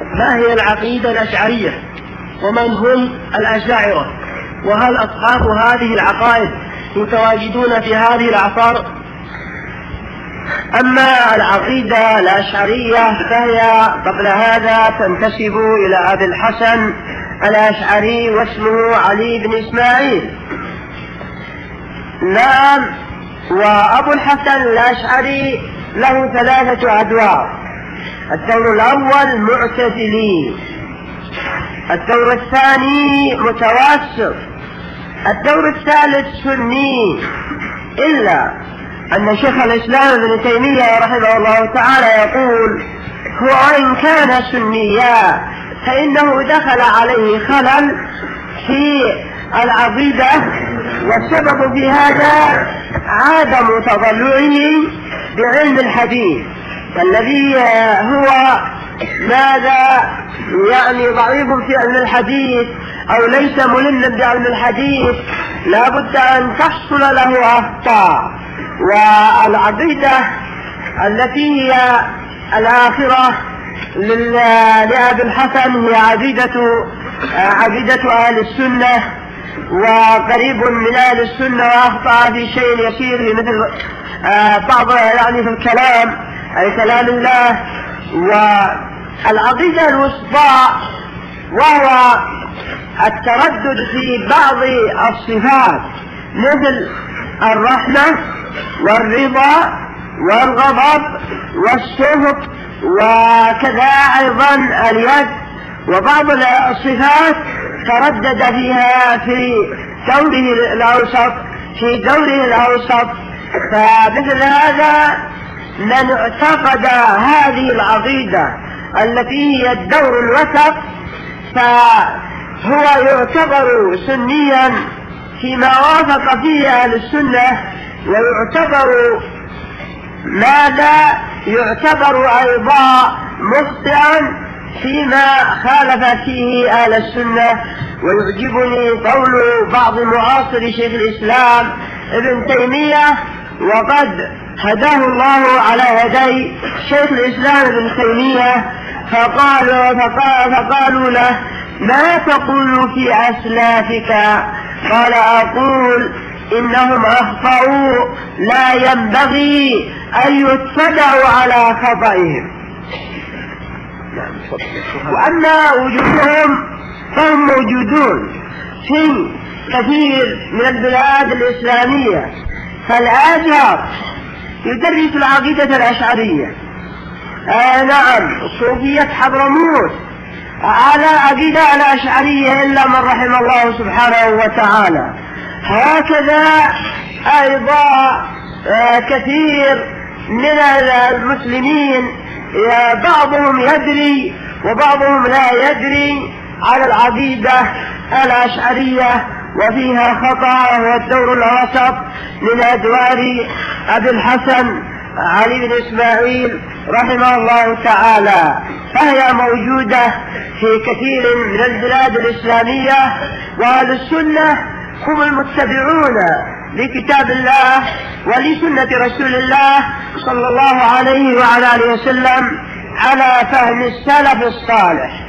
ما هي العقيدة الأشعرية؟ ومن هم الأشاعرة؟ وهل أصحاب هذه العقائد متواجدون في هذه الأعصار؟ أما العقيدة الأشعرية فهي قبل هذا تنتسب إلى أبي الحسن الأشعري واسمه علي بن إسماعيل. نعم. وأبو الحسن الأشعري له 3 أدوار. الدور الأول معتزلي، الدور الثاني متوسط، الدور الثالث سني. إلا أن شيخ الإسلام ابن تيمية رحمه الله تعالى يقول: هو إن كان سنيا فإنه دخل عليه خلل في العقيدة، والسبب في هذا عدم تضلعه بعلم الحديث، الذي هو ماذا يعني ضعيف في علم الحديث أو ليس ملما بعلم الحديث، لا بد أن تحصل له أخطاء. والعقيدة التي هي الآخرة لأبي الحسن هي عقيدة أهل السنة، وقريب من أهل السنة، وأخطأ في شيء يسير مثل بعض يعني في الكلام أي كلام الله. والعقيدة الوسطى وهو التردد في بعض الصفات مثل الرحمة والرضا والغضب والسخط، وكذا أيضا اليد، وبعض الصفات تردد فيها في دوره الأوسط. فمثل هذا من اعتقد هذه العقيدة التي هي الدور الوسط فهو يعتبر سنيا فيما وافق فيه أهل السنة، ويعتبر أيضا مخطئا فيما خالف فيه أهل السنة. ويعجبني قول بعض معاصر شيخ الإسلام ابن تيمية، وقد هداه الله على يدي شيخ الإسلام ابن تيمية، فقالوا له: ما تقول في أسلافك؟ قال: أقول إنهم أخطأوا، لا ينبغي أن يتبعوا على خطئهم. وأما وجودهم فهم موجودون في كثير من البلاد الإسلامية. فالأزهر يدرس العقيدة الأشعرية، نعم، صوفية حضرموت على عقيدة الأشعرية إلا من رحم الله سبحانه وتعالى. هكذا أيضا كثير من المسلمين بعضهم يدري وبعضهم لا يدري على العقيدة الأشعرية، وفيها خطأ. هو الدور الوسط من أدوار أبي الحسن علي بن إسماعيل رحمه الله تعالى، فهي موجودة في كثير من البلاد الإسلامية. وأهل السنة هم المتبعون لكتاب الله ولسنة رسول الله صلى الله عليه وعلى آله وسلم على فهم السلف الصالح.